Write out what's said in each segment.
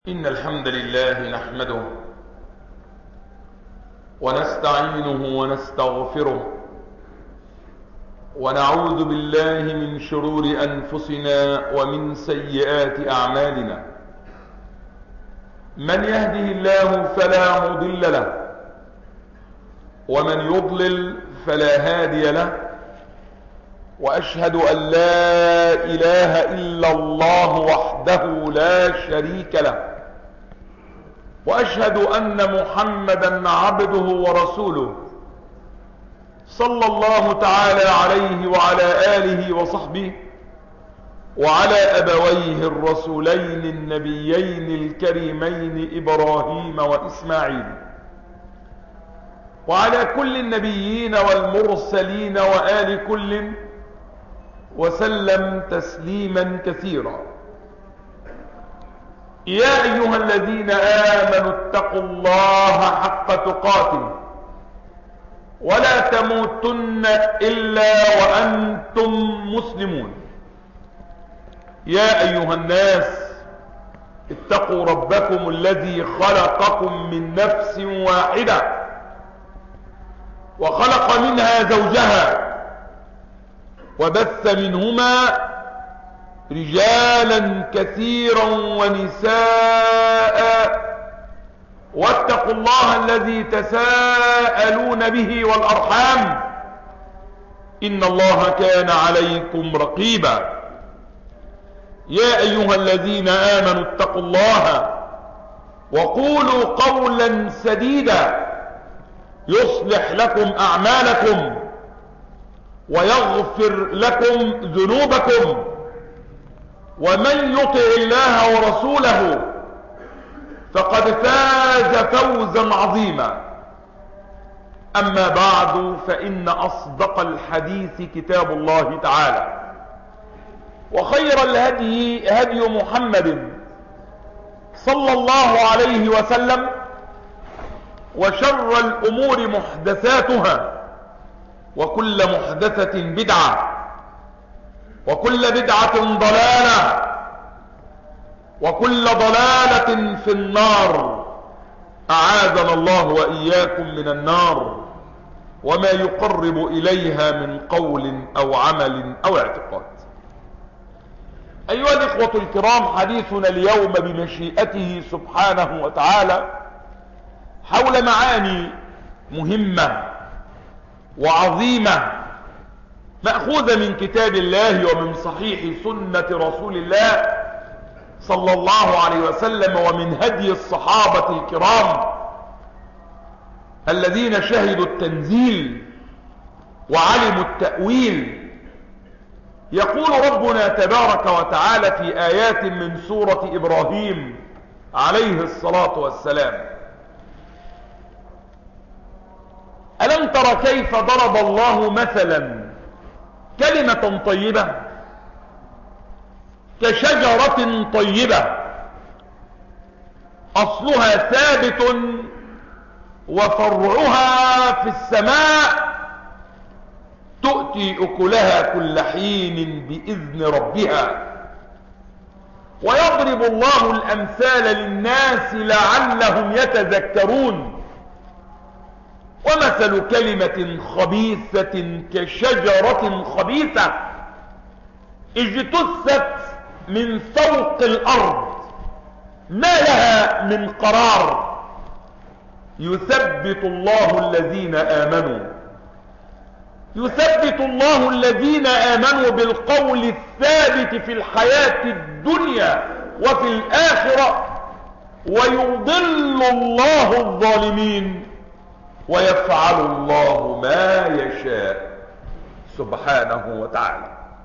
إن الحمد لله نحمده ونستعينه ونستغفره ونعوذ بالله من شرور أنفسنا ومن سيئات أعمالنا. من يهده الله فلا مضل له ومن يضلل فلا هادي له، وأشهد أن لا إله إلا الله وحده لا شريك له، وأشهد أن محمدا عبده ورسوله صلى الله تعالى عليه وعلى آله وصحبه وعلى أبويه الرسولين النبيين الكريمين إبراهيم وإسماعيل، وعلى كل النبيين والمرسلين وآل كل، وسلم تسليما كثيرا. يا أيها الذين آمنوا اتقوا الله حق تقاته ولا تموتن إلا وأنتم مسلمون. يا أيها الناس اتقوا ربكم الذي خلقكم من نفس واحدة وخلق منها زوجها وبث منهما رجالا كثيرا ونساء، واتقوا الله الذي تساءلون به والأرحام إن الله كان عليكم رقيبا. يا أيها الذين آمنوا اتقوا الله وقولوا قولا سديدا يصلح لكم أعمالكم ويغفر لكم ذنوبكم، ومن يطع الله ورسوله فقد فاز فوزا عظيما. أما بعد، فإن أصدق الحديث كتاب الله تعالى، وخير الهدي هدي محمد صلى الله عليه وسلم، وشر الأمور محدثاتها، وكل محدثة بدعة، وكل بدعة ضلالة، وكل ضلالة في النار. أعاذنا الله وإياكم من النار وما يقرب إليها من قول أو عمل أو اعتقاد. أيها الإخوة الكرام، حديثنا اليوم بمشيئته سبحانه وتعالى حول معاني مهمة وعظيمة مأخوذة من كتاب الله ومن صحيح سنة رسول الله صلى الله عليه وسلم، ومن هدي الصحابة الكرام الذين شهدوا التنزيل وعلموا التأويل. يقول ربنا تبارك وتعالى في آيات من سورة إبراهيم عليه الصلاة والسلام: ألم تر كيف ضرب الله مثلا كلمة طيبة كشجرة طيبة أصلها ثابت وفرعها في السماء تؤتي أكلها كل حين بإذن ربها، ويضرب الله الأمثال للناس لعلهم يتذكرون. ومثل كلمة خبيثة كشجرة خبيثة اجتثت من فوق الأرض ما لها من قرار، يثبت الله الذين آمنوا بالقول الثابت في الحياة الدنيا وفي الآخرة، ويضل الله الظالمين ويفعل الله ما يشاء سبحانه وتعالى.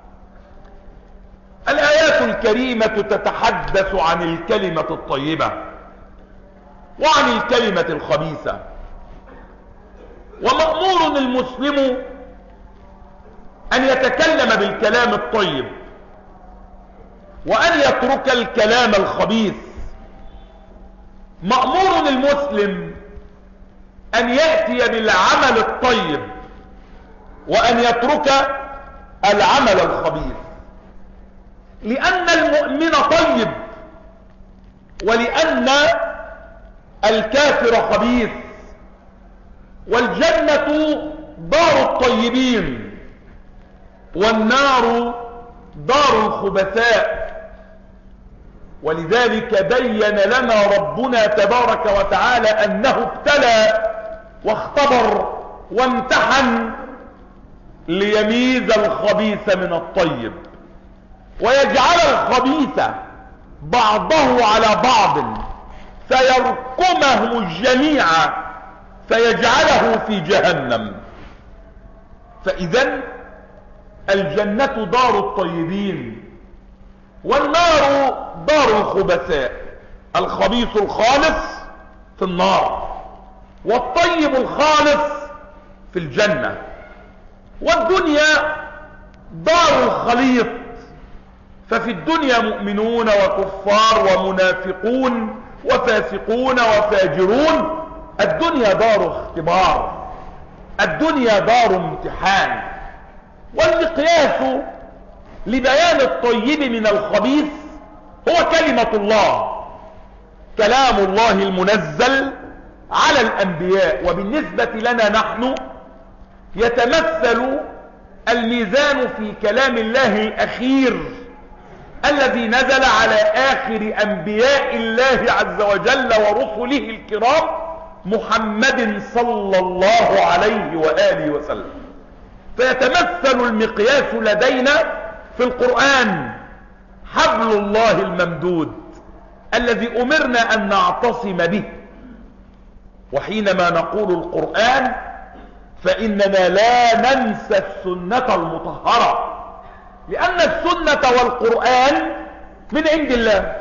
الآيات الكريمة تتحدث عن الكلمة الطيبة وعن الكلمة الخبيثة، ومأمور المسلم أن يتكلم بالكلام الطيب وأن يترك الكلام الخبيث. مأمور المسلم أن يأتي بالعمل الطيب وأن يترك العمل الخبيث، لأن المؤمن طيب ولأن الكافر خبيث، والجنة دار الطيبين والنار دار الخبثاء. ولذلك بين لنا ربنا تبارك وتعالى أنه ابتلى واختبر وامتحن ليميز الخبيث من الطيب، ويجعل الخبيث بعضه على بعض فيركمه جميعا فيجعله في جهنم. فإذا الجنة دار الطيبين والنار دار الخبثاء. الخبيث الخالص في النار، والطيب الخالص في الجنة. والدنيا دار الخليط، ففي الدنيا مؤمنون وكفار ومنافقون وفاسقون وفاجرون. الدنيا دار اختبار، الدنيا دار امتحان. والمقياس لبيان الطيب من الخبيث هو كلمة الله، كلام الله المنزل على الأنبياء. وبالنسبة لنا نحن يتمثل الميزان في كلام الله الأخير الذي نزل على آخر أنبياء الله عز وجل ورسله الكرام، محمد صلى الله عليه وآله وسلم. فيتمثل المقياس لدينا في القرآن حبل الله الممدود الذي أمرنا أن نعتصم به. وحينما نقول القرآن فإننا لا ننسى السنة المطهرة، لأن السنة والقرآن من عند الله.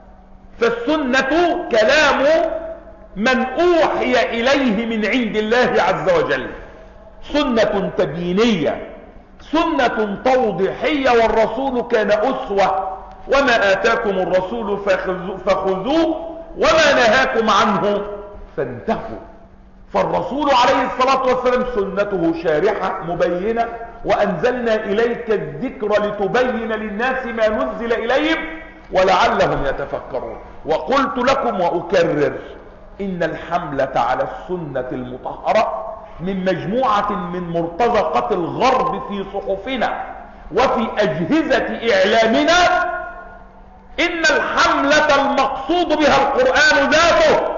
فالسنة كلام من أوحي إليه من عند الله عز وجل، سنة تبيينية، سنة توضيحية. والرسول كان أسوة، وما آتاكم الرسول فخذوه وما نهاكم عنه فانتهوا. فالرسول عليه الصلاة والسلام سنته شارحة مبينة، وأنزلنا إليك الذكر لتبين للناس ما نزل إليهم ولعلهم يتفكرون. وقلت لكم وأكرر إن الحملة على السنة المطهرة من مجموعة من مرتزقة الغرب في صحفنا وفي أجهزة إعلامنا. إن الحملة المقصود بها القرآن ذاته،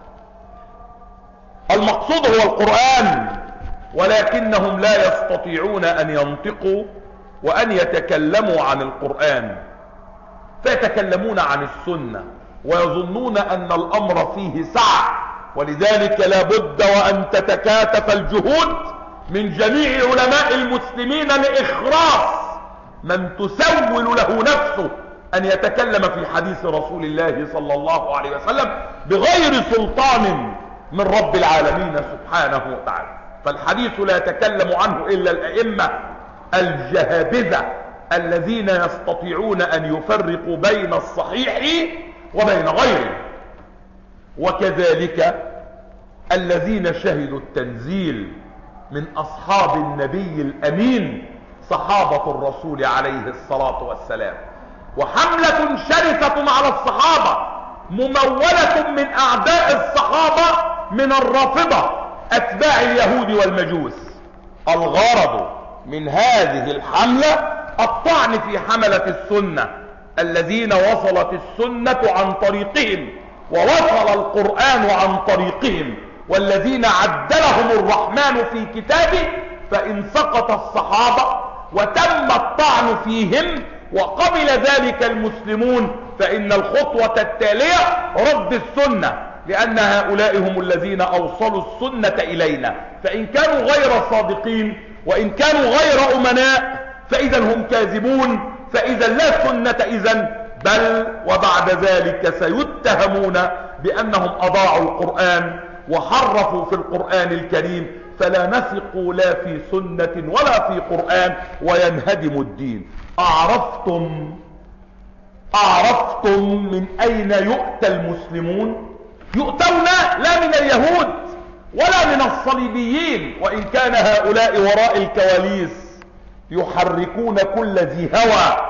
المقصود هو القرآن، ولكنهم لا يستطيعون أن ينطقوا وأن يتكلموا عن القرآن، فيتكلمون عن السنة ويظنون أن الأمر فيه سعة. ولذلك لا بد وأن تتكاتف الجهود من جميع علماء المسلمين لإخراس من تسول له نفسه أن يتكلم في حديث رسول الله صلى الله عليه وسلم بغير سلطان من رب العالمين سبحانه وتعالى. فالحديث لا يتكلم عنه إلا الأئمة الجهابذة الذين يستطيعون أن يفرقوا بين الصحيح وبين غيره. وكذلك الذين شهدوا التنزيل من أصحاب النبي الأمين صحابة الرسول عليه الصلاة والسلام. وحملة شرسة على الصحابة ممولة من أعداء الصحابة من الرافضة أتباع اليهود والمجوس. الغرض من هذه الحملة الطعن في حملة السنة الذين وصلت السنة عن طريقهم ووصل القرآن عن طريقهم، والذين عدلهم الرحمن في كتابه. فإن سقط الصحابة وتم الطعن فيهم وقبل ذلك المسلمون فإن الخطوة التالية رد السنة، لأن هؤلاء هم الذين أوصلوا السنة إلينا. فإن كانوا غير صادقين وإن كانوا غير أمناء فإذا هم كاذبون، فإذا لا سنة إذن، بل وبعد ذلك سيتهمون بأنهم أضاعوا القرآن وحرفوا في القرآن الكريم، فلا نثق لا في سنة ولا في قرآن وينهدم الدين. أعرفتم من أين يؤتى المسلمون؟ يؤتون لا من اليهود ولا من الصليبيين، وإن كان هؤلاء وراء الكواليس يحركون كل ذي هوى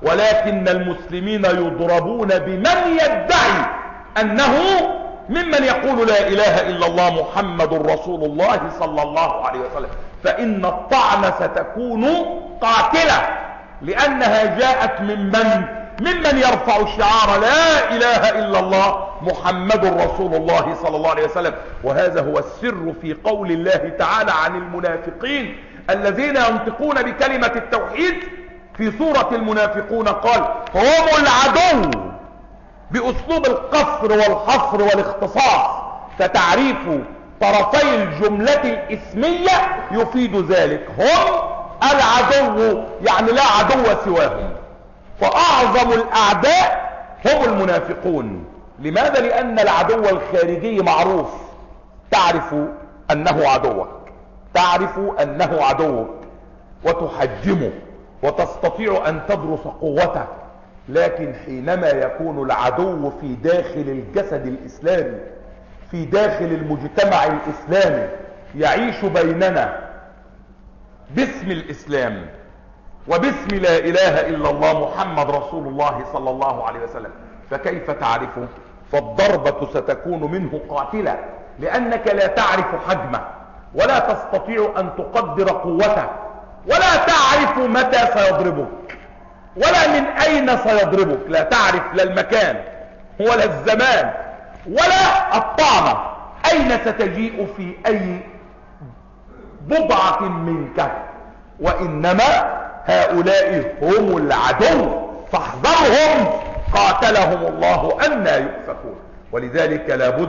ولكن المسلمين يضربون بمن يدعي أنه ممن يقول لا إله إلا الله محمد رسول الله صلى الله عليه وسلم. فإن الطعن ستكون قاتلة، لأنها جاءت ممن يرفع شعار لا إله إلا الله محمد رسول الله صلى الله عليه وسلم. وهذا هو السر في قول الله تعالى عن المنافقين الذين ينطقون بكلمة التوحيد في سورة المنافقون، قال هم العدو، بأسلوب القصر والحصر والاختصاص، فتعريف طرفي الجملة الاسمية يفيد ذلك. هم العدو يعني لا عدو سواهم، فأعظم الأعداء هم المنافقون. لماذا؟ لأن العدو الخارجي معروف، تعرف أنه عدوك، تعرف أنه عدوك وتحجمه وتستطيع أن تدرس قوته. لكن حينما يكون العدو في داخل الجسد الإسلامي، في داخل المجتمع الإسلامي، يعيش بيننا باسم الإسلام وباسم لا إله إلا الله محمد رسول الله صلى الله عليه وسلم، فكيف تعرفه؟ فالضربة ستكون منه قاتلة، لأنك لا تعرف حجمه ولا تستطيع أن تقدر قوته، ولا تعرف متى سيضربك ولا من أين سيضربك. لا تعرف لا المكان ولا الزمان ولا الطعنة أين ستجيء في أي بضعة منك، وإنما هؤلاء هم العدو فاحذرهم قاتلهم الله أنى يؤفكون. ولذلك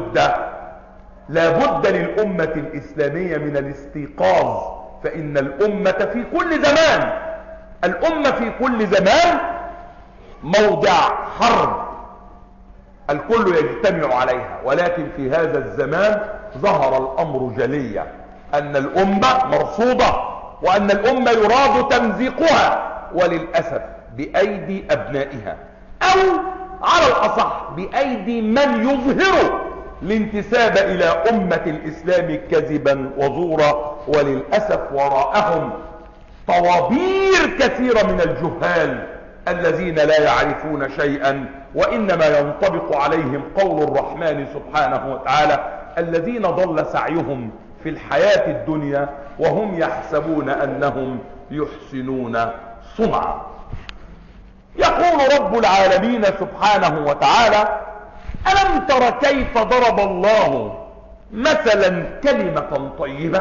لابد للأمة الإسلامية من الاستيقاظ، فإن الأمة في كل زمان، الأمة في كل زمان موضع حرب الكل يجتمع عليها، ولكن في هذا الزمان ظهر الأمر جليا أن الأمة مرصودة، وأن الأمة يراد تمزيقها، وللأسف بأيدي أبنائها، أو على الأصح بأيدي من يظهر الانتساب إلى أمة الإسلام كذبا وزورا. وللأسف وراءهم طوابير كثيرة من الجهال الذين لا يعرفون شيئا، وإنما ينطبق عليهم قول الرحمن سبحانه وتعالى الذين ضل سعيهم في الحياة الدنيا وهم يحسبون أنهم يحسنون صنعا. يقول رب العالمين سبحانه وتعالى ألم تر كيف ضرب الله مثلا كلمة طيبة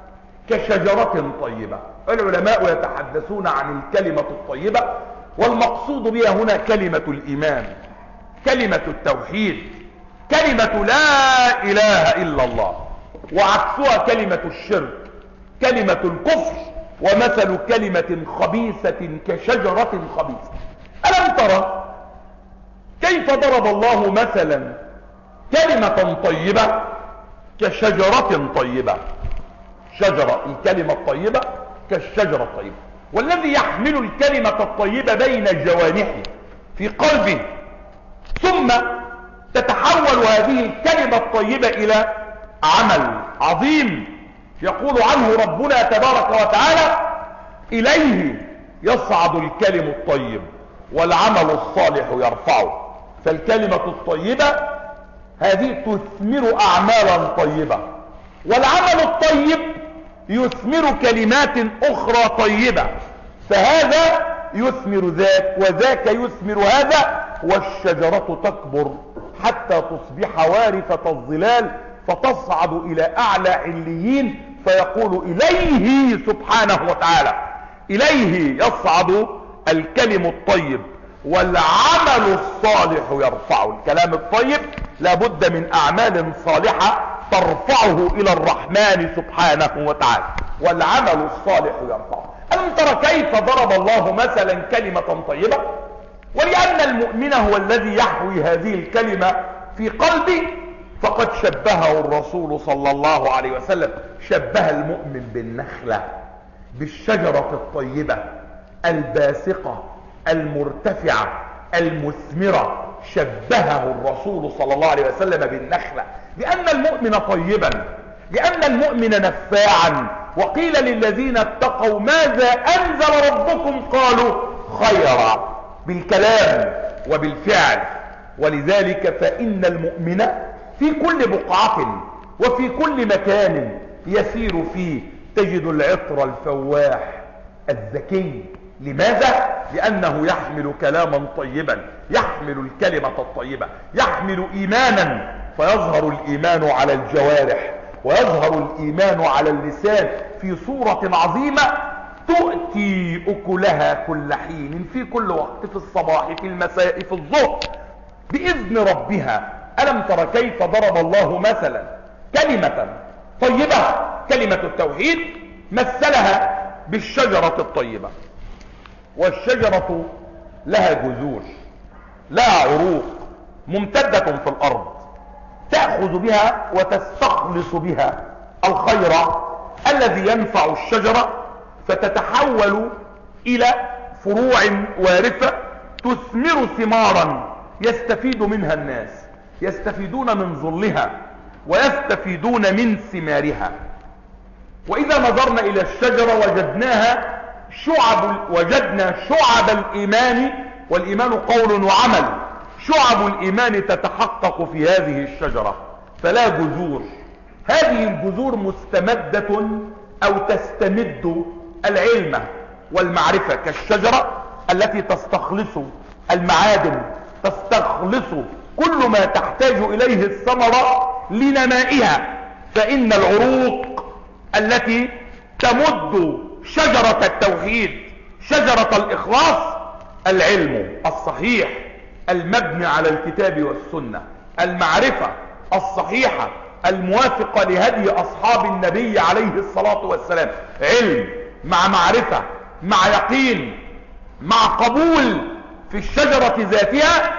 كشجرة طيبة. العلماء يتحدثون عن الكلمة الطيبة، والمقصود بها هنا كلمة الإيمان، كلمة التوحيد، كلمة لا إله إلا الله، وعكسها كلمة الشرك، كلمة الكفر. ومثل كلمة خبيثة كشجرة خبيثة. ألم ترى كيف ضرب الله مثلا كلمة طيبة كشجرة طيبة. شجرة، الكلمة الطيبة كالشجرة الطيبة، والذي يحمل الكلمة الطيبة بين جوانحه في قلبه، ثم تتحول هذه الكلمة الطيبة إلى عمل عظيم يقول عنه ربنا تبارك وتعالى إليه يصعد الكلم الطيب والعمل الصالح يرفعه. فالكلمة الطيبة هذه تثمر أعمالا طيبة، والعمل الطيب يثمر كلمات أخرى طيبة، فهذا يثمر ذاك وذاك يثمر هذا، والشجرة تكبر حتى تصبح وارثة الظلال فتصعد إلى أعلى عليين، فيقول إليه سبحانه وتعالى إليه يصعد الكلم الطيب والعمل الصالح يرفعه. الكلام الطيب لابد من أعمال صالحة ترفعه إلى الرحمن سبحانه وتعالى، والعمل الصالح يرفعه. ألم ترى كيف ضرب الله مثلا كلمة طيبة؟ ولأن المؤمن هو الذي يحوي هذه الكلمة في قلبه، فقد شبهه الرسول صلى الله عليه وسلم، شبه المؤمن بالنخلة، بالشجرة الطيبة الباسقة المرتفعة المثمرة. شبهه الرسول صلى الله عليه وسلم بالنخلة، لأن المؤمن طيبا، لأن المؤمن نفاعا. وقيل للذين اتقوا ماذا أنزل ربكم؟ قالوا خيرا. بالكلام وبالفعل. ولذلك فإن المؤمن في كل بقعة وفي كل مكان يسير فيه تجد العطر الفواح الذكي. لماذا؟ لأنه يحمل كلاما طيبا، يحمل الكلمة الطيبة، يحمل إيمانا، فيظهر الإيمان على الجوارح ويظهر الإيمان على اللسان في صورة عظيمة تؤتي أكلها كل حين، في كل وقت، في الصباح، في المساء، في الظهر، بإذن ربها. ألم تر كيف ضرب الله مثلا كلمة طيبة، كلمة التوحيد، مثلها بالشجرة الطيبة. والشجرة لها جذور، لها عروق ممتدة في الأرض، تأخذ بها وتستخلص بها الخير الذي ينفع الشجرة، فتتحول إلى فروع وارثة تثمر ثمارا يستفيد منها الناس، يستفيدون من ظلها ويستفيدون من ثمارها. وإذا نظرنا إلى الشجرة وجدنا شعب الإيمان، والإيمان قول وعمل، شعب الإيمان تتحقق في هذه الشجرة. فلا جذور، هذه الجذور مستمدة أو تستمد العلم والمعرفة، كالشجرة التي تستخلص المعادن، تستخلص كل ما تحتاج إليه الثمرة لنمائها. فإن العروق التي تمد شجرة التوحيد، شجرة الإخلاص، العلم الصحيح المبني على الكتاب والسنة، المعرفة الصحيحة الموافقة لهدي أصحاب النبي عليه الصلاة والسلام. علم مع معرفة مع يقين مع قبول في الشجرة ذاتها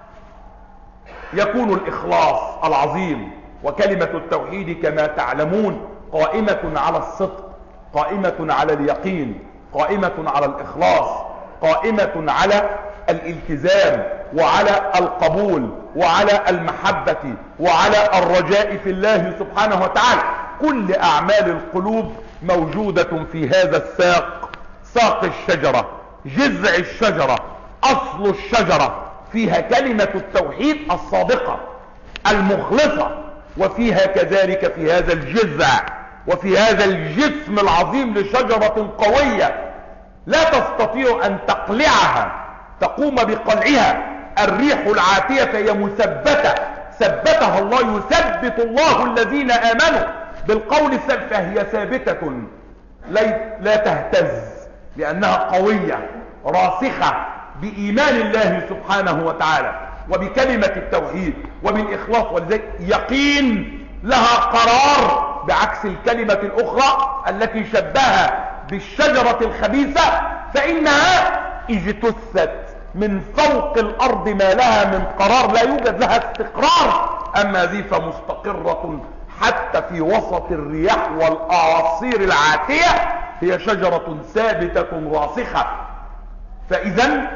يكون الإخلاص العظيم. وكلمة التوحيد كما تعلمون قائمة على الصدق، قائمة على اليقين، قائمة على الإخلاص، قائمة على الالتزام وعلى القبول وعلى المحبة وعلى الرجاء في الله سبحانه وتعالى. كل أعمال القلوب موجودة في هذا الساق، ساق الشجرة، جذع الشجرة، أصل الشجرة، فيها كلمة التوحيد الصادقة المخلصة، وفيها كذلك في هذا الجذع وفي هذا الجسم العظيم لشجرة قوية لا تستطيع أن تقلعها، تقوم بقلعها الريح العاتية، فهي مثبتة، ثبتها الله، يثبت الله الذين آمنوا بالقول الثابت، فهي ثابتة لا تهتز لأنها قوية راسخة بإيمان الله سبحانه وتعالى وبكلمة التوحيد وبالإخلاص. ولذلك يقين، لها قرار، بعكس الكلمة الأخرى التي شبهها بالشجرة الخبيثة، فإنها اجتثت من فوق الأرض ما لها من قرار، لا يوجد لها استقرار. أما ذي فمستقرة حتى في وسط الرياح والأعاصير العاتية، هي شجرة ثابتة راسخة. فإذا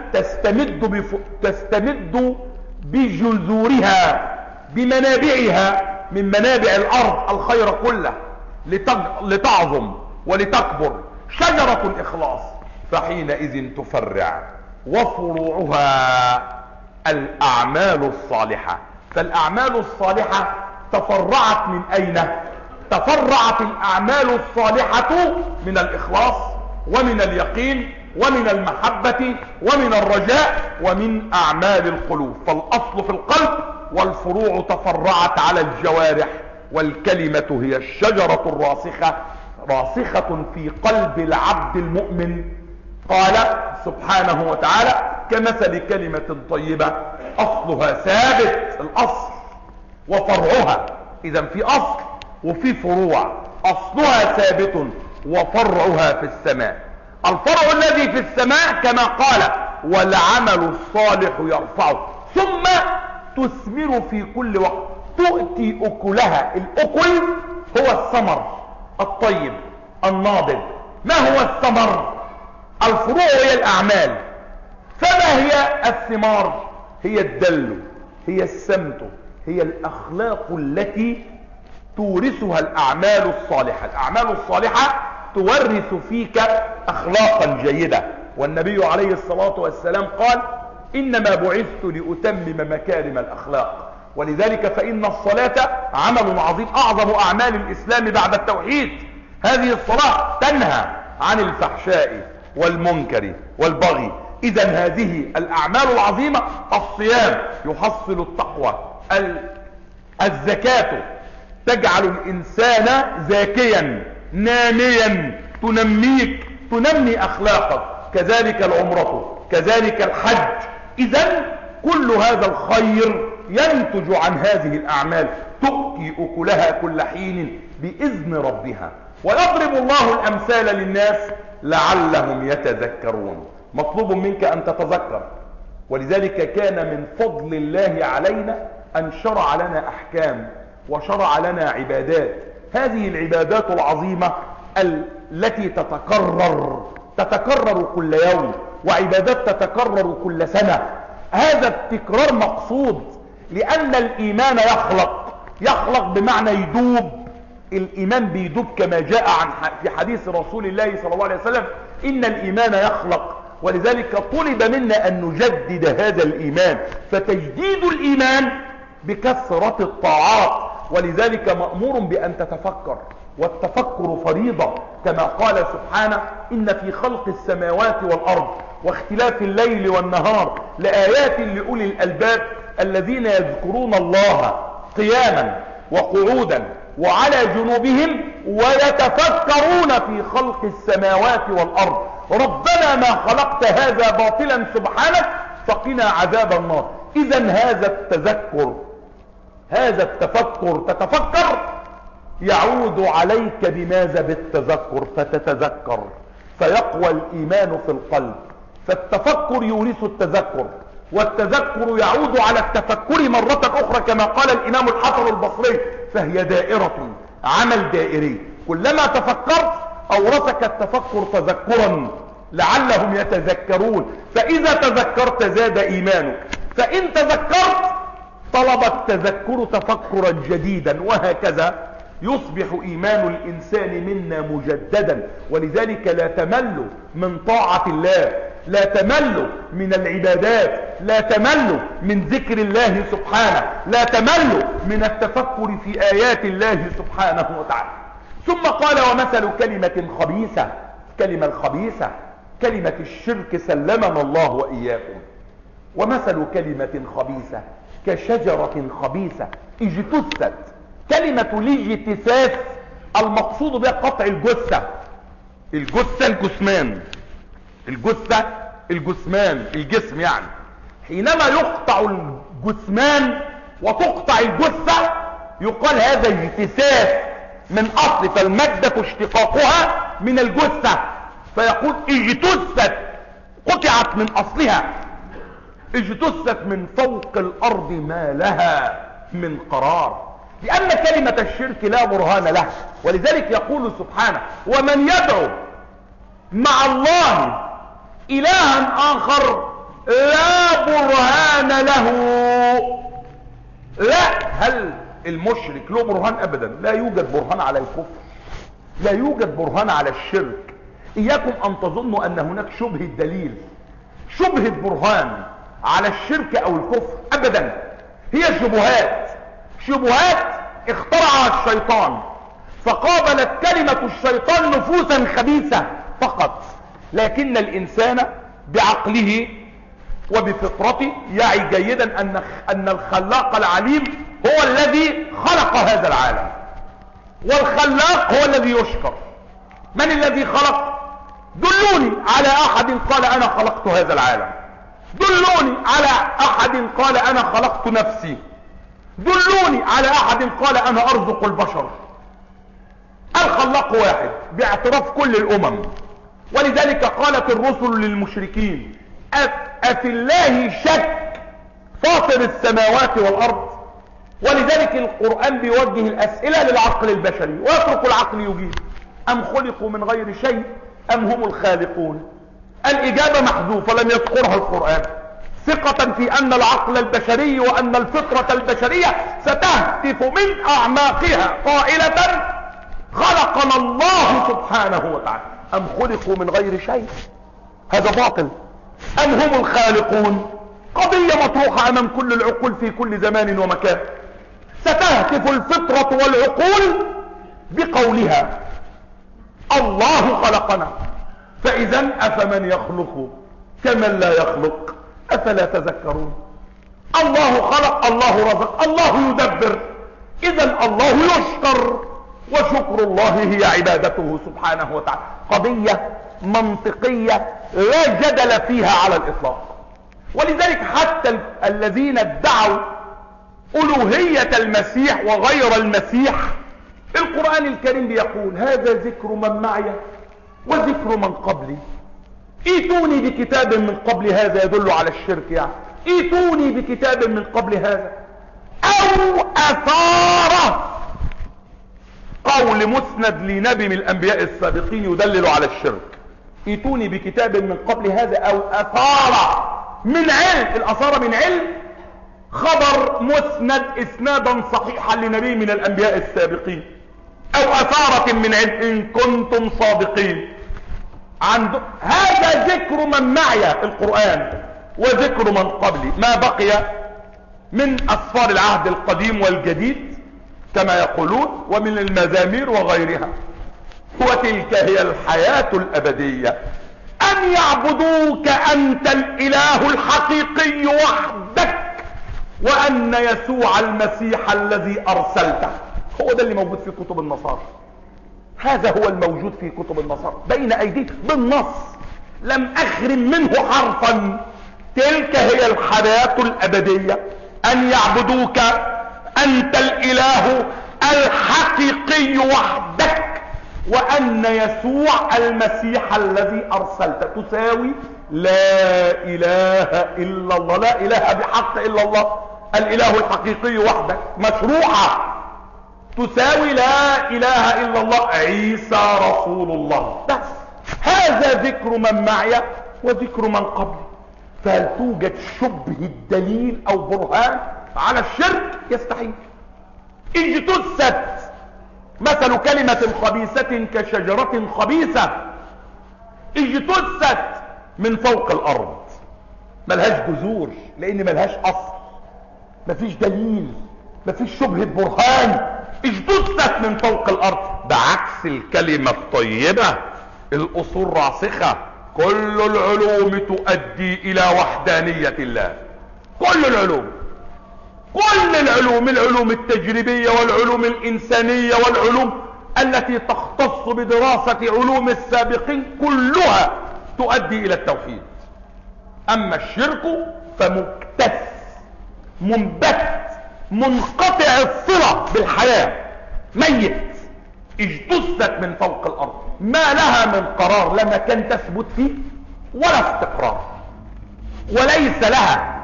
تستمد بجذورها بمنابعها من منابع الأرض الخير كله لتعظم ولتكبر شجرة الإخلاص، فحينئذ تفرع وفروعها الأعمال الصالحة. فالأعمال الصالحة تفرعت من أين؟ تفرعت الأعمال الصالحة من الإخلاص ومن اليقين ومن المحبة ومن الرجاء ومن أعمال القلوب. فالأصل في القلب والفروع تفرعت على الجوارح، والكلمة هي الشجرة الراسخة، راسخة في قلب العبد المؤمن. قال سبحانه وتعالى كمثل كلمة طيبة أصلها ثابت، الأصل وفرعها. إذا في أصل وفي فروع، أصلها ثابت وفرعها في السماء. الفرع الذي في السماء كما قال والعمل الصالح يرفعه، ثم تثمر في كل وقت، تؤتي أكلها. الأكل هو الثمر الطيب الناضج. ما هو الثمر؟ الفروع هي الأعمال. فما هي الثمار؟ هي الدل، هي السمت، هي الأخلاق التي تورثها الأعمال الصالحة. الأعمال الصالحة تورث فيك أخلاقا جيدة. والنبي عليه الصلاة والسلام قال إنما بعثت لأتمم مكارم الأخلاق. ولذلك فإن الصلاة عمل عظيم، أعظم أعمال الإسلام بعد التوحيد. هذه الصلاة تنهى عن الفحشاء والمنكر والبغي. إذن هذه الأعمال العظيمة، الصيام يحصل التقوى، الزكاة تجعل الإنسان زاكيا ناميا، تنمي أخلاقك، كذلك العمرة، كذلك الحج. إذن كل هذا الخير ينتج عن هذه الأعمال، تؤتي أكلها كل حين بإذن ربها. ويضرب الله الأمثال للناس لعلهم يتذكرون. مطلوب منك أن تتذكر. ولذلك كان من فضل الله علينا أن شرع لنا أحكام وشرع لنا عبادات. هذه العبادات العظيمة التي تتكرر كل يوم، وعبادات تتكرر كل سنة. هذا التكرار مقصود، لأن الإيمان يخلق بمعنى يدوب. الإيمان بيدوب كما جاء في حديث رسول الله صلى الله عليه وسلم: إن الإيمان يخلق. ولذلك طلب منا أن نجدد هذا الإيمان، فتجديد الإيمان بكثرة الطاعات. ولذلك مأمور بأن تتفكر، والتفكر فريضة، كما قال سبحانه: إن في خلق السماوات والأرض واختلاف الليل والنهار لآيات لأولي الألباب الذين يذكرون الله قياما وقعودا وعلى جنوبهم ويتفكرون في خلق السماوات والأرض ربنا ما خلقت هذا باطلا سبحانك فقنا عذاب النار. إذن هذا التفكر تتفكر يعود عليك بماذا؟ بالتذكر، فتتذكر فيقوى الإيمان في القلب. فالتفكر يورث التذكر، والتذكر يعود على التفكر مرة أخرى، كما قال الإمام الحسن البصري: فهي دائرة، عمل دائري. كلما تفكرت أورثك التفكر تذكرا لعلهم يتذكرون. فإذا تذكرت زاد إيمانك، فإن تذكرت طلب التذكر تفكرا جديدا، وهكذا يصبح إيمان الإنسان منا مجددا. ولذلك لا تمل من طاعة الله، لا تمل من العبادات، لا تمل من ذكر الله سبحانه، لا تمل من التفكر في آيات الله سبحانه وتعالى. ثم قال: ومثل كلمة خبيثة، كلمة الشرك سلمنا الله وإياكم. ومثل كلمة خبيثة كشجرة خبيثة اجتثت. كلمة الاجتثاث المقصود بها قطع الجثمان، الجسم يعني. حينما يقطع الجثمان وتقطع الجثة يقال هذا اجتثاث من أصل، فالمادة اشتقاقها من الجثة، فيقول اجتثت، قطعت من أصلها، اجتثت من فوق الأرض ما لها من قرار. لأن كلمة الشرك لا برهان له. ولذلك يقول سبحانه: ومن يدعو مع الله إلها آخر لا برهان له. لا، هل المشرك له برهان؟ أبدا، لا يوجد برهان على الكفر، لا يوجد برهان على الشرك. إياكم أن تظنوا أن هناك شبهة دليل، شبهة برهان على الشرك أو الكفر، أبدا. هي شبهات اخترعها الشيطان، فقابلت كلمة الشيطان نفوسا خبيثة فقط. لكن الإنسان بعقله وبفطرته يعي جيدا أن الخلاق العليم هو الذي خلق هذا العالم، والخلاق هو الذي يشكر. من الذي خلق؟ دلوني على أحد قال أنا خلقت هذا العالم، دلوني على أحد قال أنا خلقت نفسي، دلوني على أحد قال أنا أرزق البشر. الخلاق واحد باعتراف كل الأمم. ولذلك قالت الرسل للمشركين: أفي الله شك فاطر السماوات والأرض. ولذلك القرآن بيوجه الأسئلة للعقل البشري ويترك العقل يجيب: أم خلقوا من غير شيء أم هم الخالقون؟ الإجابة محذوفة، لم يذكرها القرآن، ثقة في أن العقل البشري وأن الفطرة البشرية ستهتف من أعماقها قائلة: خلقنا الله سبحانه وتعالى. أم خلقوا من غير شيء؟ هذا باطل. أم هم الخالقون؟ قضية مطروحة امام كل العقول في كل زمان ومكان. ستهتف الفطرة والعقول بقولها الله خلقنا، فاذا افمن يخلق كمن لا يخلق افلا تذكرون. الله خلق، الله رزق، الله يدبر، اذا الله يشكر، وشكر الله هي عبادته سبحانه وتعالى. قضية منطقية لا جدل فيها على الاطلاق. ولذلك حتى الذين ادعوا الوهية المسيح وغير المسيح، القرآن الكريم بيقول هذا ذكر من معي وذكر من قبلي. ايتوني بكتاب من قبل هذا يدل على الشرك، يعني ايتوني بكتاب من قبل هذا او اثارة، قول مسند لنبي من الانبياء السابقين يدلل على الشرك. ايتوني بكتاب من قبل هذا او اثارة من علم. الاثارة من علم خبر مسند اسنادا صحيحا لنبي من الانبياء السابقين، او اثارة من علم ان كنتم صادقين. هذا ذكر من معي القرآن وذكر من قبلي، ما بقي من اسفار العهد القديم والجديد كما يقولون ومن المزامير وغيرها. وتلك هي الحياة الابدية، ان يعبدوك انت الاله الحقيقي وحدك، وان يسوع المسيح الذي ارسلته. هو ده اللي موجود في كتب النصارى، هذا هو الموجود في كتب النصارى بين ايديك بالنص، لم اخرم منه حرفا. تلك هي الحياة الابدية، ان يعبدوك انت الاله الحقيقي وحدك، وان يسوع المسيح الذي ارسلته. تساوي لا اله الا الله، لا اله بحق الا الله، الاله الحقيقي وحدك مشروعة. تساوي لا اله الا الله عيسى رسول الله. بس هذا ذكر من معي وذكر من قبلي. فهل توجد شبه الدليل او برهان على الشرك؟ يستحيل. اجتثت مثل كلمة خبيثة كشجرة خبيثة، اجتثت من فوق الارض، ملهاش جذور لان ملهاش اصل، مفيش دليل، مفيش شبهة برهان، اجتثت من فوق الارض. بعكس الكلمة الطيبة الاصول راسخة، كل العلوم تؤدي الى وحدانية الله. كل العلوم، كل العلوم، العلوم التجريبية والعلوم الانسانية والعلوم التي تختص بدراسة علوم السابقين كلها تؤدي الى التوحيد. اما الشرك فمكتس منبت منقطع الصلة بالحياة، ميت، اجتثت من فوق الارض، ما لها من قرار، لا مكان تثبت فيه ولا استقرار، وليس لها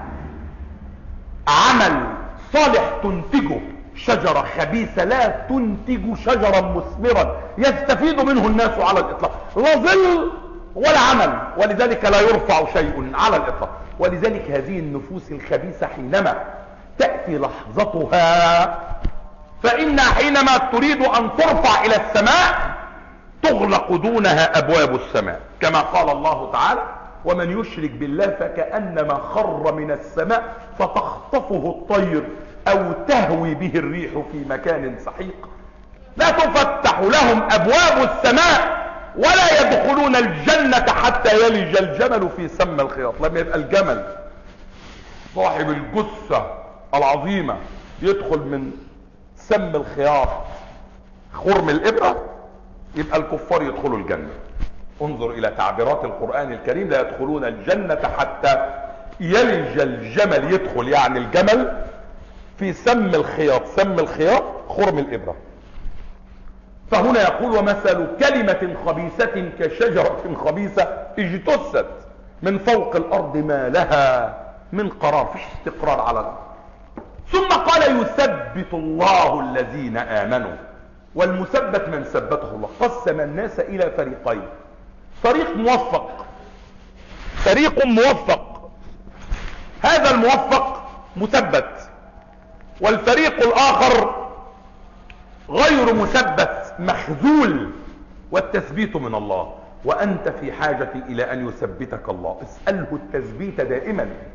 عمل صالح تنتجه. شجرة خبيثة لا تنتج شجرا مثمرا يستفيد منه الناس على الاطلاق، لا ظل ولا عمل، ولذلك لا يرفع شيء على الاطلاق. ولذلك هذه النفوس الخبيثة حينما تأتي لحظتها فإنها حينما تريد أن ترفع إلى السماء تغلق دونها أبواب السماء، كما قال الله تعالى ومن يشرك بالله فكأنما خر من السماء فتخطفه الطير أو تهوي به الريح في مكان سحيق. لا تفتح لهم أبواب السماء ولا يدخلون الجنة حتى يلج الجمل في سم الخياط. لما يبقى الجمل صاحب الجثة العظيمة يدخل من سم الخياط خرم الإبرة، يبقى الكفار يدخلوا الجنة. انظر إلى تعبيرات القرآن الكريم، لا يدخلون الجنة حتى يلج الجمل، يدخل يعني الجمل في سم الخياط، سم الخياط خرم الإبرة. فهنا يقول ومثل كلمة خبيثة كشجرة خبيثة اجتثت من فوق الأرض ما لها من قرار، فيش استقرار على الأرض. ثم قال يثبت الله الذين آمنوا، والمثبت من ثبته الله. قسم الناس إلى فريقين، فريق موفق، فريق موفق، هذا الموفق مثبت، والفريق الآخر غير مثبت مخذول، والتثبيت من الله. وأنت في حاجة إلى أن يثبتك الله، اسأله التثبيت دائما،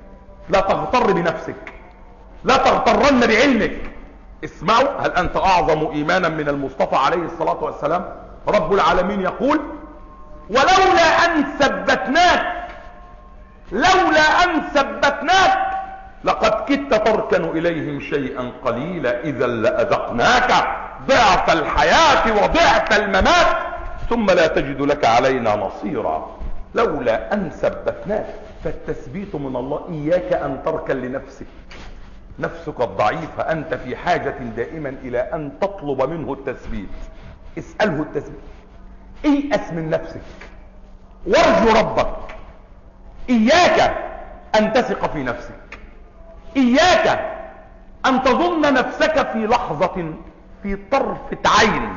لا تغتر بنفسك، لا تغترن بعلمك. اسمعوا، هل أنت أعظم إيمانا من المصطفى عليه الصلاة والسلام؟ رب العالمين يقول: ولولا أن ثبتناك، لولا أن ثبتناك لقد كدت تركن إليهم شيئا قليلا، إذا لأذقناك ضعف الحياة وضعف الممات ثم لا تجد لك علينا نصيرا. لولا أن ثبتناك، فالتثبيت من الله. إياك أن تركن لنفسك، نفسك الضعيفة أنت في حاجة دائما إلى أن تطلب منه التثبيت. اسأله التثبيت، ايأس من نفسك وارجو ربك. إياك أن تثق في نفسك، إياك أن تظن نفسك في لحظة، في طرفة عين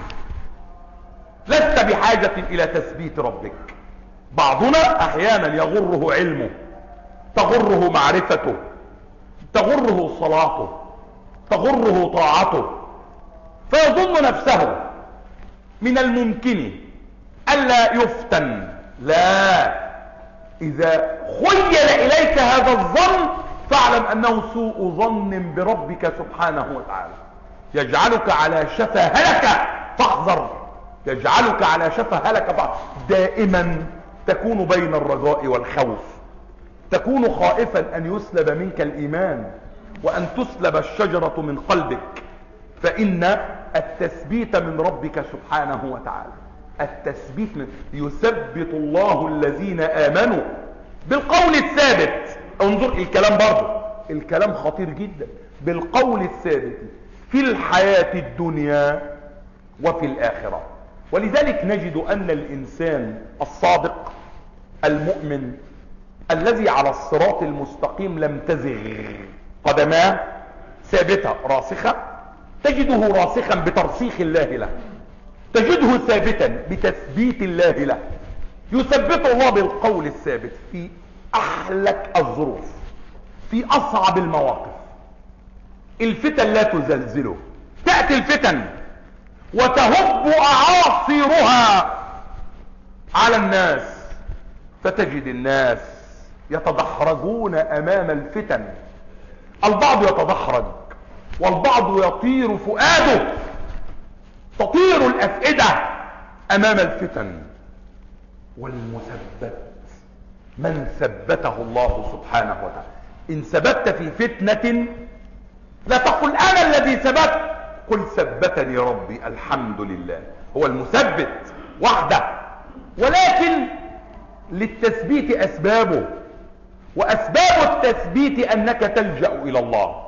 لست بحاجة إلى تثبيت ربك. بعضنا أحيانا يغره علمه، تغره معرفته، تغره صلاته، تغره طاعته، فيظن نفسه من الممكن ألا يفتن. لا، إذا خيل إليك هذا الظن فاعلم أنه سوء ظن بربك سبحانه وتعالى، يجعلك على شفا هلكة فاحذر، يجعلك على شفا هلكة فاحذر. دائما تكون بين الرجاء والخوف، تكون خائفا أن يسلب منك الإيمان وأن تسلب الشجرة من قلبك، فإن التثبيت من ربك سبحانه وتعالى. التثبيت من يثبت الله الذين آمنوا بالقول الثابت. انظر الكلام برضه، الكلام خطير جدا. بالقول الثابت في الحياة الدنيا وفي الآخرة. ولذلك نجد أن الإنسان الصادق المؤمن الذي على الصراط المستقيم لم تزغ قدماه، ثابتة راسخة، تجده راسخا بترسيخ الله له، تجده ثابتا بتثبيت الله له. يثبت الله بالقول الثابت في أحلك الظروف، في أصعب المواقف. الفتن لا تزلزله، تأتي الفتن وتهب أعاصيرها على الناس، فتجد الناس يتدحرجون أمام الفتن. البعض يتدحرج والبعض يطير فؤاده، تطير الأفئدة أمام الفتن. والمثبت من ثبته الله سبحانه وتعالى. إن ثبت في فتنة لا تقل أنا الذي ثبت، قل ثبتني ربي الحمد لله. هو المثبت وحده، ولكن للتثبيت أسبابه، وأسباب التثبيت أنك تلجأ إلى الله،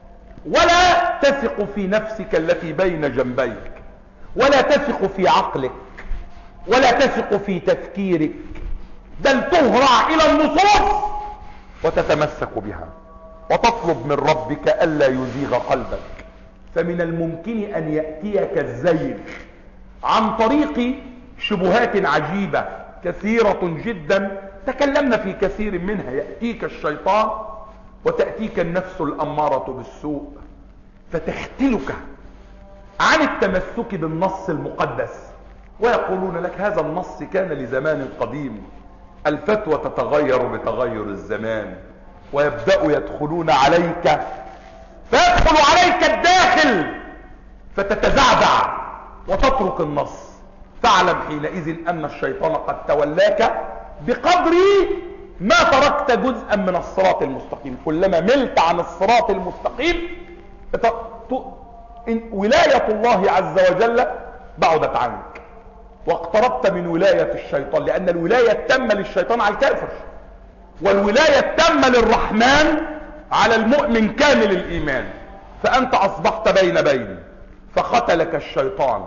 ولا تثق في نفسك التي بين جنبيك، ولا تثق في عقلك، ولا تثق في تفكيرك، بل تهرع إلى النصوص وتتمسك بها وتطلب من ربك ألا يزيغ قلبك. فمن الممكن أن يأتيك الزيغ عن طريق شبهات عجيبة كثيرة جدا تكلمنا في كثير منها. يأتيك الشيطان وتأتيك النفس الأمارة بالسوء فتختلك عن التمسك بالنص المقدس، ويقولون لك هذا النص كان لزمان قديم. الفتوى تتغير بتغير الزمان، ويبدأوا يدخلون عليك، فيدخل عليك الداخل فتتزعزع وتترك النص. فاعلم حينئذ أن الشيطان قد تولاك بقدر ما تركت جزءا من الصراط المستقيم. كلما ملت عن الصراط المستقيم ولاية الله عز وجل بعدت عنك، واقتربت من ولاية الشيطان، لأن الولاية التامة للشيطان على الكافر، والولاية التامة للرحمن على المؤمن كامل الإيمان. فأنت أصبحت بين فقتلك الشيطان.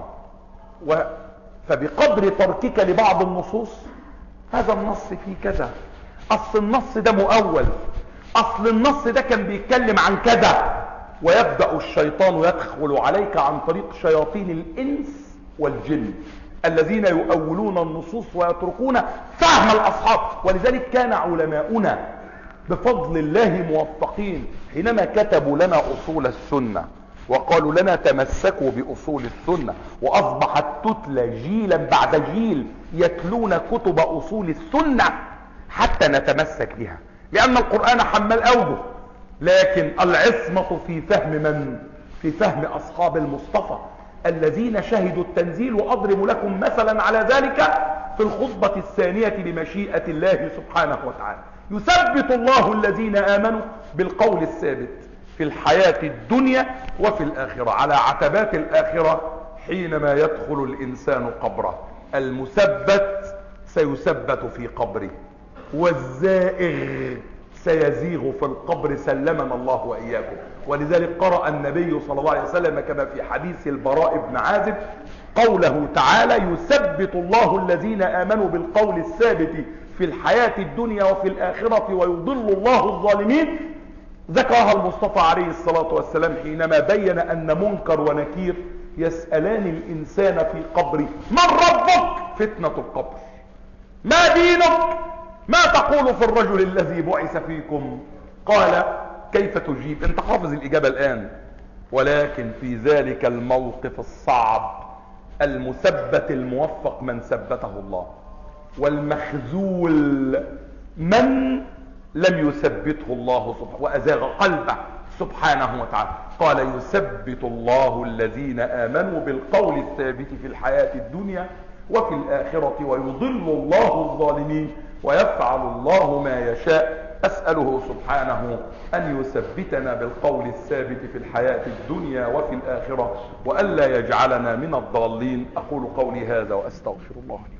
فبقدر تركك لبعض النصوص، هذا النص فيه كذا، أصل النص ده مؤول، أصل النص ده كان بيتكلم عن كذا، ويبدأ الشيطان يدخل عليك عن طريق شياطين الإنس والجن الذين يؤولون النصوص ويتركون فهم الأصحاب. ولذلك كان علماؤنا بفضل الله موفقين حينما كتبوا لنا أصول السنة وقالوا لنا تمسكوا بأصول السنة، وأصبحت تتلى جيلا بعد جيل يتلون كتب أصول السنة حتى نتمسك بها. لأن القرآن حمل أوجه، لكن العصمة في فهم من؟ في فهم أصحاب المصطفى الذين شهدوا التنزيل. وأضرب لكم مثلا على ذلك في الخطبة الثانية بمشيئة الله سبحانه وتعالى. يثبت الله الذين آمنوا بالقول الثابت في الحياة الدنيا وفي الآخرة، على عتبات الآخرة حينما يدخل الإنسان قبره. المثبت سيثبت في قبره، والزائغ سيزيغ في القبر، سلمنا الله وإياكم. ولذلك قرأ النبي صلى الله عليه وسلم كما في حديث البراء بن عازب قوله تعالى: يثبت الله الذين آمنوا بالقول الثابت في الحياة الدنيا وفي الآخرة ويضل الله الظالمين. ذكرها المصطفى عليه الصلاة والسلام حينما بين أن منكر ونكير يسألان الإنسان في قبره: من ربك؟ فتنة القبر. ما دينك؟ ما تقول في الرجل الذي بعث فيكم؟ قال: كيف تجيب؟ انت حافظ الإجابة الآن، ولكن في ذلك الموقف الصعب المثبت الموفق من ثبته الله، والمخذول من لم يثبته الله سبحانه وأزاغ قلبه سبحانه وتعالى. قال: يثبت الله الذين آمنوا بالقول الثابت في الحياة الدنيا وفي الآخرة ويضل الله الظالمين ويفعل الله ما يشاء. أسأله سبحانه أن يثبتنا بالقول الثابت في الحياة الدنيا وفي الآخرة، وألا يجعلنا من الضالين. أقول قولي هذا وأستغفر الله لي.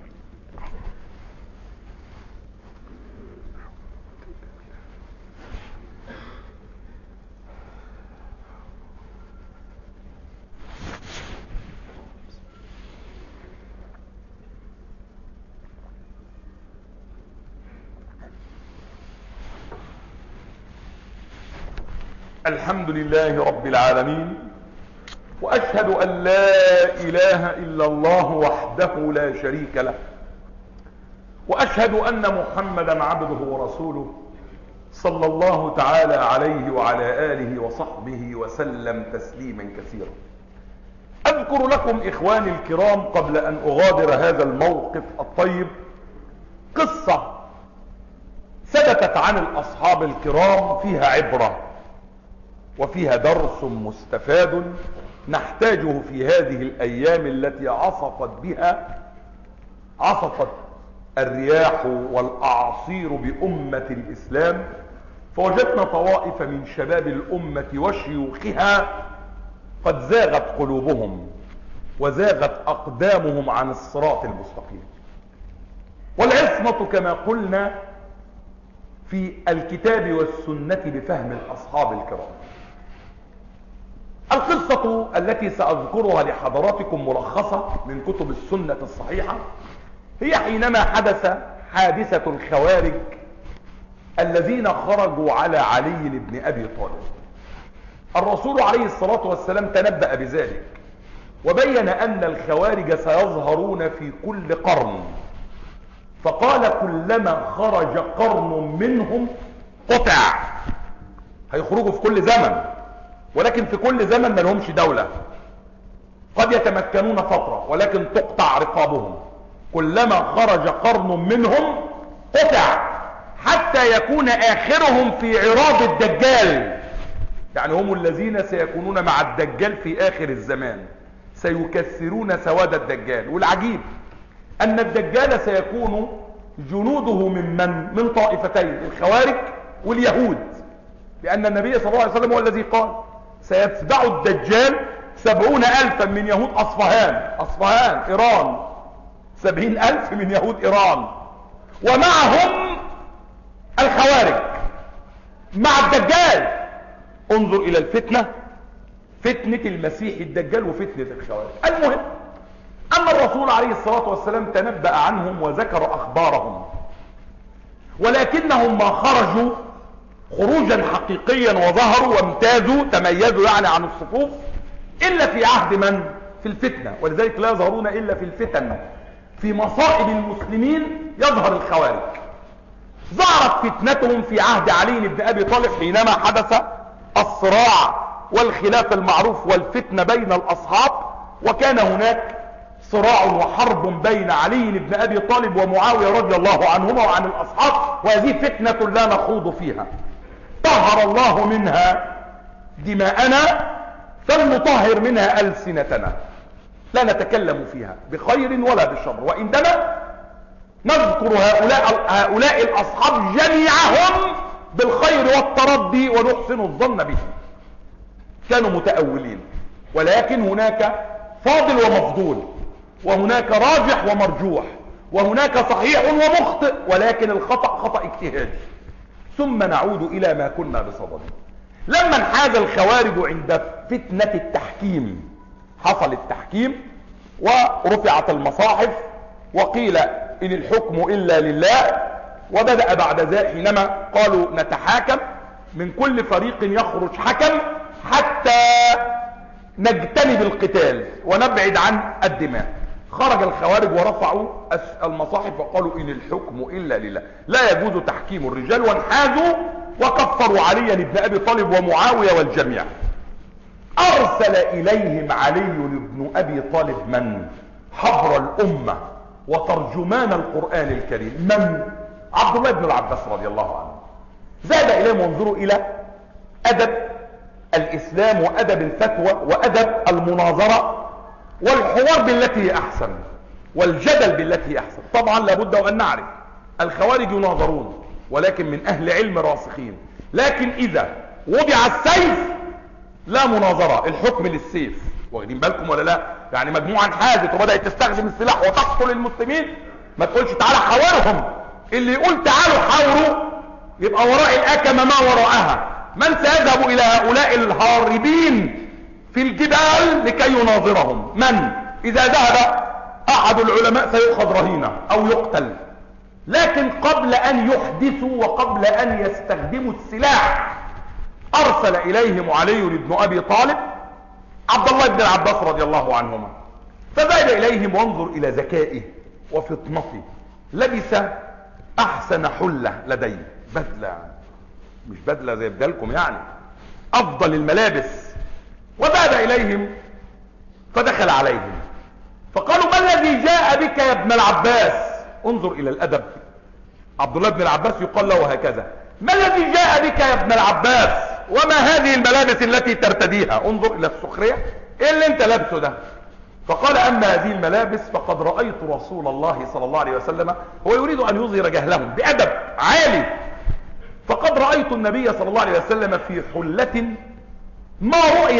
الحمد لله رب العالمين، وأشهد أن لا إله إلا الله وحده لا شريك له، وأشهد أن محمدا عبده ورسوله صلى الله تعالى عليه وعلى آله وصحبه وسلم تسليما كثيرا. أذكر لكم إخواني الكرام قبل أن أغادر هذا الموقف الطيب قصة ثبتت عن الأصحاب الكرام فيها عبرة وفيها درس مستفاد نحتاجه في هذه الأيام التي عصفت الرياح والأعاصير بأمة الإسلام، فوجدنا طوائف من شباب الأمة وشيوخها قد زاغت قلوبهم وزاغت أقدامهم عن الصراط المستقيم. والعصمة كما قلنا في الكتاب والسنة بفهم الأصحاب الكرام. القصة التي سأذكرها لحضراتكم ملخصة من كتب السنة الصحيحة هي حينما حدث حادثة الخوارج الذين خرجوا على علي بن أبي طالب. الرسول عليه الصلاة والسلام تنبأ بذلك وبين أن الخوارج سيظهرون في كل قرن، فقال: كلما خرج قرن منهم قطع. هيخرجوا في كل زمن، ولكن في كل زمن ما لهمش دولة، قد يتمكنون فترة ولكن تقطع رقابهم. كلما خرج قرن منهم قطع حتى يكون آخرهم في عراض الدجال، يعني هم الذين سيكونون مع الدجال في آخر الزمان، سيكسرون سواد الدجال. والعجيب أن الدجال سيكون جنوده من طائفتين، الخوارج واليهود، لأن النبي صلى الله عليه وسلم هو الذي قال: سيتبع الدجال 70,000 من يهود أصفهان إيران، 70,000 من يهود إيران، ومعهم الخوارج مع الدجال. انظر إلى الفتنة، فتنة المسيح الدجال وفتنة الخوارج. المهم أن الرسول عليه الصلاة والسلام تنبأ عنهم وذكر أخبارهم، ولكنهم ما خرجوا خروجا حقيقيا وظهروا وامتازوا تميزوا يعني عن الصفوف إلا في عهد من؟ في الفتنة. ولذلك لا يظهرون إلا في الفتن، في مصائب المسلمين يظهر الخوارج. ظهرت فتنتهم في عهد علي بن أبي طالب حينما حدث الصراع والخلاف المعروف والفتنة بين الأصحاب، وكان هناك صراع وحرب بين علي بن أبي طالب ومعاوية رضي الله عنهما وعن الأصحاب، وهذه فتنة لا نخوض فيها. طهر الله منها دماءنا فلنطهر منها ألسنتنا، لا نتكلم فيها بخير ولا بشر، وإنما نذكر هؤلاء الأصحاب جميعهم بالخير والترضي ونحسن الظن بهم. كانوا متأولين، ولكن هناك فاضل ومفضول، وهناك راجح ومرجوح، وهناك صحيح ومخطئ، ولكن الخطأ خطأ اجتهادي. ثم نعود إلى ما كنا بصدده. لما انحاز الخوارج عند فتنة التحكيم، حصل التحكيم ورفعت المصاحف وقيل إن الحكم إلا لله، وبدأ بعد ذلك حينما قالوا نتحاكم من كل فريق يخرج حكم حتى نجتنب القتال ونبعد عن الدماء. خرج الخوارج ورفعوا المصاحف وقالوا إن الحكم إلا لله، لا يجوز تحكيم الرجال، وانحازوا وكفروا علي بن أبي طالب ومعاوية والجميع. أرسل إليهم علي بن أبي طالب من؟ حبر الأمة وترجمان القرآن الكريم، من؟ عبد الله بن العباس رضي الله عنه. زاد إليهم وانظروا إلى أدب الإسلام وأدب الفتوى وأدب المناظرة والحوار بالتي هي أحسن والجدل بالتي هي أحسن. طبعا لابد وأن نعرف الخوارج يناظرون ولكن من أهل علم راسخين، لكن إذا وضع السيف لا مناظرة، الحكم للسيف. واخدين بالكم ولا لا؟ يعني مجموعة انحازت وبدأت تستخدم السلاح وتقتل المسلمين، ما تقولش تعالى حاورهم، اللي يقول تعالوا حاوروا يبقى وراء الأكمة ما وراءها. من سيذهب إلى هؤلاء الهاربين في الجبال لكي يناظرهم؟ من؟ إذا ذهب أحد العلماء سيؤخذ رهينة أو يقتل. لكن قبل أن يحدثوا وقبل أن يستخدموا السلاح أرسل إليهم علي بن أبي طالب عبد الله بن العباس رضي الله عنهما، فذهب إليهم وانظر إلى ذكائه وفطنته. لبس أحسن حلة لديه، بدلة، مش بدلة زي بدلكم يعني، أفضل الملابس. وذهب إليهم فدخل عليهم فقالوا ما الذي جاء بك يا ابن العباس؟ انظر إلى الأدب. عبد الله بن العباس يقال له هكذا: ما الذي جاء بك يا ابن العباس؟ وما هذه الملابس التي ترتديها؟ انظر إلى السخرية، إيه اللي انت لابسه ده؟ فقال أما هذه الملابس فقد رأيت رسول الله صلى الله عليه وسلم، هو يريد أن يظهر جهلهم بأدب عالي، فقد رأيت النبي صلى الله عليه وسلم في حلة ما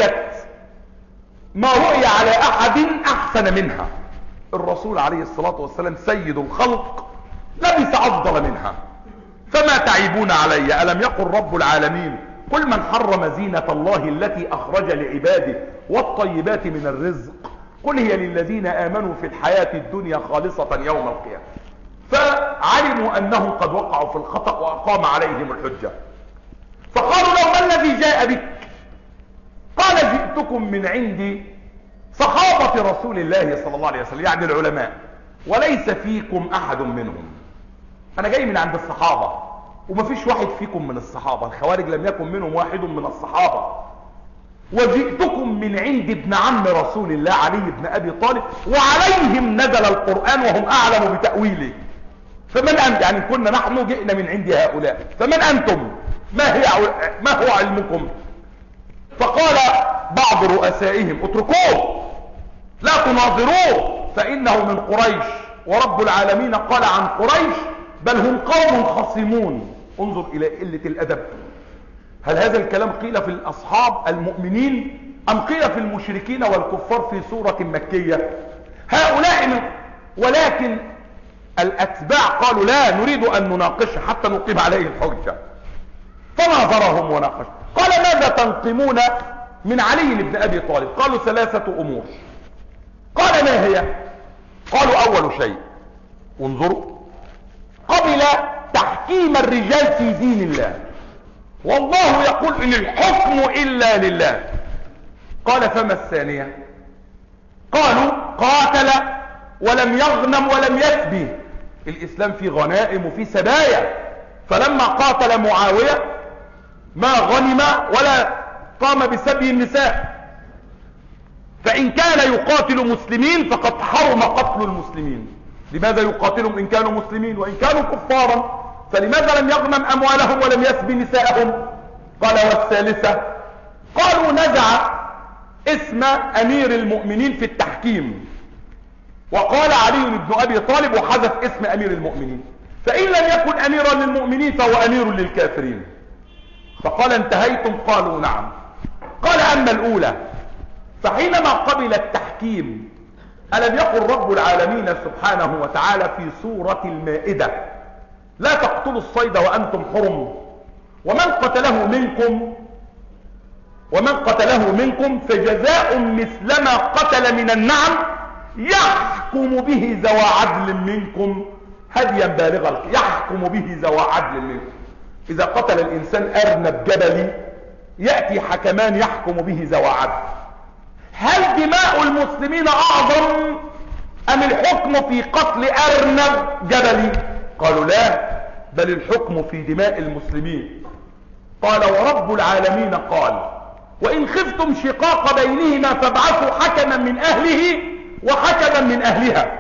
رؤي على أحد أحسن منها. الرسول عليه الصلاة والسلام سيد الخلق لبس أفضل منها، فما تعيبون علي؟ ألم يقل رب العالمين قل من حرم زينة الله التي أخرج لعباده والطيبات من الرزق قل هي للذين آمنوا في الحياة الدنيا خالصة يوم القيامة. فعلموا أنهم قد وقعوا في الخطأ وأقام عليهم الحجة، فقالوا له ما الذي جاء بك؟ قال جئتكم من عند صحابة رسول الله صلى الله عليه وسلم، يعني العلماء، وليس فيكم أحد منهم. أنا جاي من عند الصحابة ومفيش واحد فيكم من الصحابة، الخوارج لم يكن منهم واحد من الصحابة. وجئتكم من عند ابن عم رسول الله علي بن أبي طالب وعليهم نزل القرآن وهم أعلم بتأويله. فمن أنت؟ يعني كنا نحن جئنا من عند هؤلاء، فمن أنتم؟ ما هو علمكم؟ فقال بعض رؤسائهم اتركوه لا تناظروه فإنه من قريش، ورب العالمين قال عن قريش بل هم قوم خصمون. انظر إلى قلة الأدب. هل هذا الكلام قيل في الأصحاب المؤمنين أم قيل في المشركين والكفار في سورة مكية؟ هؤلاء من... ولكن الأتباع قالوا لا نريد أن نناقشه حتى نقيم عليه الحجة، فناظرهم وناقش. قال ماذا تنقمون من علي بن أبي طالب؟ قالوا ثلاثة أمور. قال ما هي؟ قالوا أول شيء انظروا قبل تحكيم الرجال في دين الله، والله يقول إن الحكم إلا لله. قال فما الثانية؟ قالوا قاتل ولم يغنم ولم يسبي. الإسلام فيه غنائم وفيه سبايا، فلما قاتل معاوية ما غنم ولا قام بسبي النساء. فإن كان يقاتل مسلمين فقد حرم قتل المسلمين. لماذا يقاتلهم إن كانوا مسلمين؟ وإن كانوا كفارا فلماذا لم يغنم أموالهم ولم يسب نساءهم؟ قال والثالثة قالوا نزع اسم أمير المؤمنين في التحكيم، وقال علي بن أبي طالب وحذف اسم أمير المؤمنين، فإن لم يكن أميرا للمؤمنين فهو أمير للكافرين. فقال انتهيتم؟ قالوا نعم. قال أما الأولى فحينما قبل التحكيم ألم يقل رب العالمين سبحانه وتعالى في سورة المائدة لا تقتلوا الصيد وأنتم حرم ومن قتله منكم فجزاء مثلما قتل من النعم يحكم به ذوى عدل منكم هديا بالغ يحكم به ذوى عدل منكم. إذا قتل الإنسان أرنب جبلي يأتي حكمان يحكم به ذوى عدل. هل دماء المسلمين أعظم أم الحكم في قتل أرنب جبلي؟ قالوا لا، بل الحكم في دماء المسلمين. قال ورب العالمين قال وإن خفتم شقاق بينهما فابعثوا حكما من أهله وحكما من أهلها.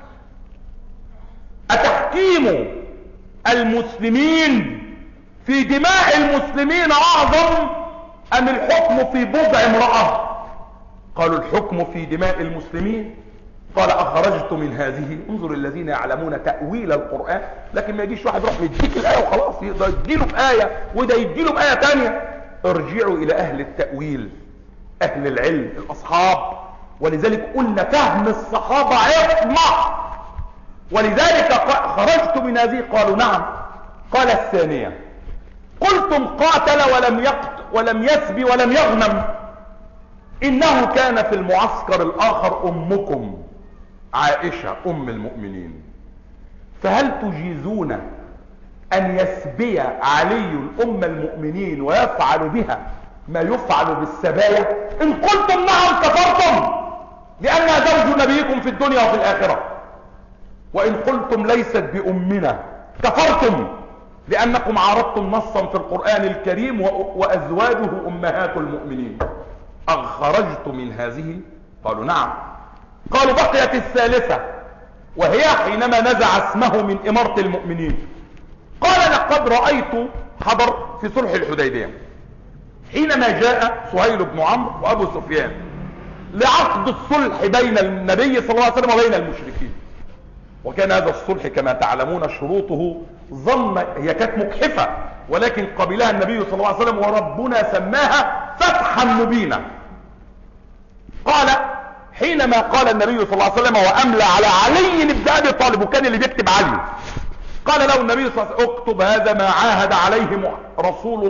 أتحكيم المسلمين في دماء المسلمين أعظم أم الحكم في بضع امرأة؟ قالوا الحكم في دماء المسلمين. قال أخرجت من هذه، انظر الذين يعلمون تأويل القرآن، لكن ما يجيش واحد يروح يديك الآية وخلاص، يقدر يديله بآية وده يديله بآية تانية. ارجعوا إلى أهل التأويل، أهل العلم، الأصحاب. ولذلك قلنا فهم الصحابة عصمة، ولذلك خرجت من هذه. قالوا نعم. قال الثانية قلتم قاتل ولم يسبي ولم يغنم، إنه كان في المعسكر الآخر أمكم عائشة أم المؤمنين، فهل تجيزون أن يسبي علي أم المؤمنين ويفعل بها ما يفعل بالسبايا؟ إن قلتم نعم كفرتم لأنها زوج نبيكم في الدنيا وفي الآخرة، وإن قلتم ليست بأمنا كفرتم لأنكم عرضتم نصا في القرآن الكريم وأزواجه أمهات المؤمنين. أخرجت من هذه؟ قالوا نعم. قالوا بقيت الثالثة وهي حينما نزع اسمه من إمارة المؤمنين. قال لقد رأيت حضر في صلح الحديبية حينما جاء سهيل بن عمرو وأبو سفيان لعقد الصلح بين النبي صلى الله عليه وسلم وبين المشركين، وكان هذا الصلح كما تعلمون شروطه هي كانت مكحفة، ولكن قبلها النبي صلى الله عليه وسلم وربنا سماها فتحا مبينا. قال حينما قال النبي صلى الله عليه وسلم وأملى على علي بن أبي طالب، وكان اللي بيكتب علي، قال له النبي صلى الله عليه وسلم اكتب هذا ما عاهد عليه رسول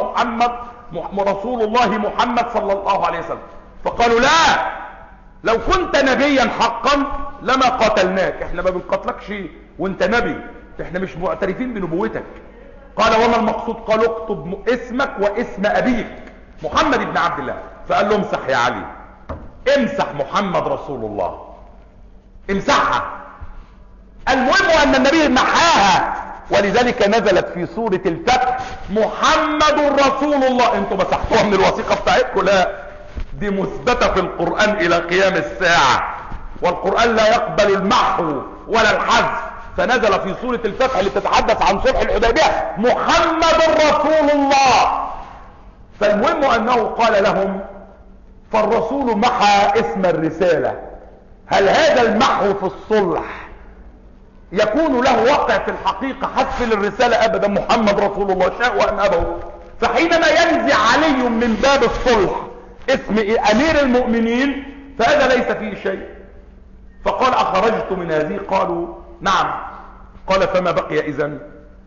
الله محمد صلى الله عليه وسلم. فقالوا لا، لو كنت نبيا حقا لما قاتلناك، احنا ما بنقتلكش وانت نبي، احنا مش معترفين بنبوتك. قال وما المقصود؟ قالوا اكتب اسمك واسم ابيك محمد بن عبد الله. فقال له امسح يا علي، امسح محمد رسول الله، امسحها. المهم ان النبي محاها، ولذلك نزلت في سورة الفتح محمد رسول الله. انتوا مسحتوها من الوثيقة بتاعتكم؟ لا، دي مثبتة في القرآن الى قيام الساعة، والقرآن لا يقبل المحو ولا الحذف. فنزل في سورة الفتح اللي تتحدث عن صلح الحديبية محمد رسول الله. فالمهم انه قال لهم فالرسول محى اسم الرسالة، هل هذا المحو في الصلح يكون له وقع في الحقيقة حذف للرسالة؟ ابدا، محمد رسول الله شاء ام ابوا. فحينما ينزع علي من باب الصلح اسم امير المؤمنين فهذا ليس فيه شيء. فقال اخرجت من هذه؟ قالوا نعم. قال فما بقي اذن؟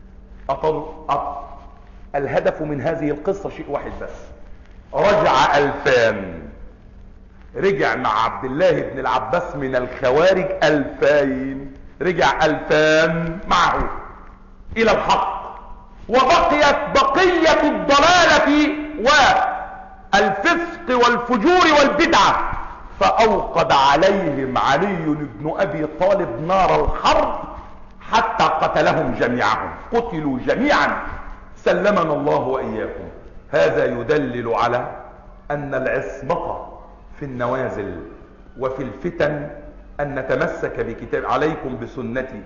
الهدف من هذه القصة شيء واحد بس، رجع 2000، رجع مع عبد الله بن العباس من الخوارج 2000، رجع 2000 معه الى الحق، وبقيت بقية الضلالة والفسق والفجور والبدعة. فأوقد عليهم علي بن أبي طالب نار الحرب حتى قتلهم جميعهم، قتلوا جميعا، سلمنا الله وإياكم. هذا يدلل على أن العصمة في النوازل وفي الفتن أن نتمسك بكتاب عليكم بسنتي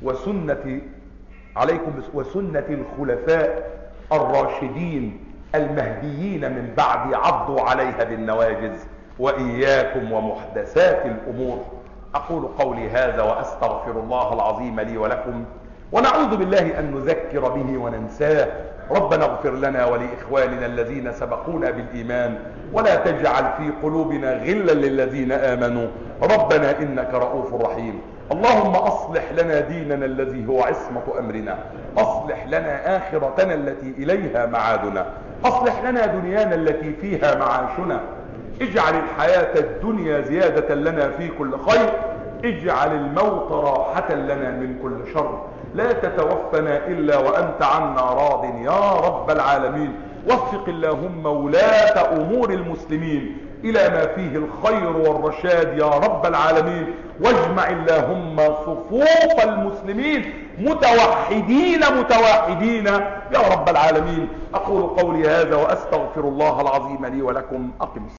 وسنة الخلفاء الراشدين المهديين من بعد، عضوا عليها بالنواجذ، وإياكم ومحدثات الأمور. أقول قولي هذا وأستغفر الله العظيم لي ولكم، ونعوذ بالله أن نذكر به وننساه. ربنا اغفر لنا ولإخواننا الذين سبقونا بالإيمان، ولا تجعل في قلوبنا غلا للذين آمنوا، ربنا إنك رؤوف رحيم. اللهم أصلح لنا ديننا الذي هو عصمة أمرنا، أصلح لنا آخرتنا التي إليها معادنا، أصلح لنا دنيانا التي فيها معاشنا، اجعل الحياة الدنيا زيادة لنا في كل خير، اجعل الموت راحة لنا من كل شر، لا تتوفنا إلا وأنت عنا راض يا رب العالمين. وفق اللهم ولاة أمور المسلمين إلى ما فيه الخير والرشاد يا رب العالمين، واجمع اللهم صفوف المسلمين متوحدين يا رب العالمين. أقول قولي هذا وأستغفر الله العظيم لي ولكم. أقم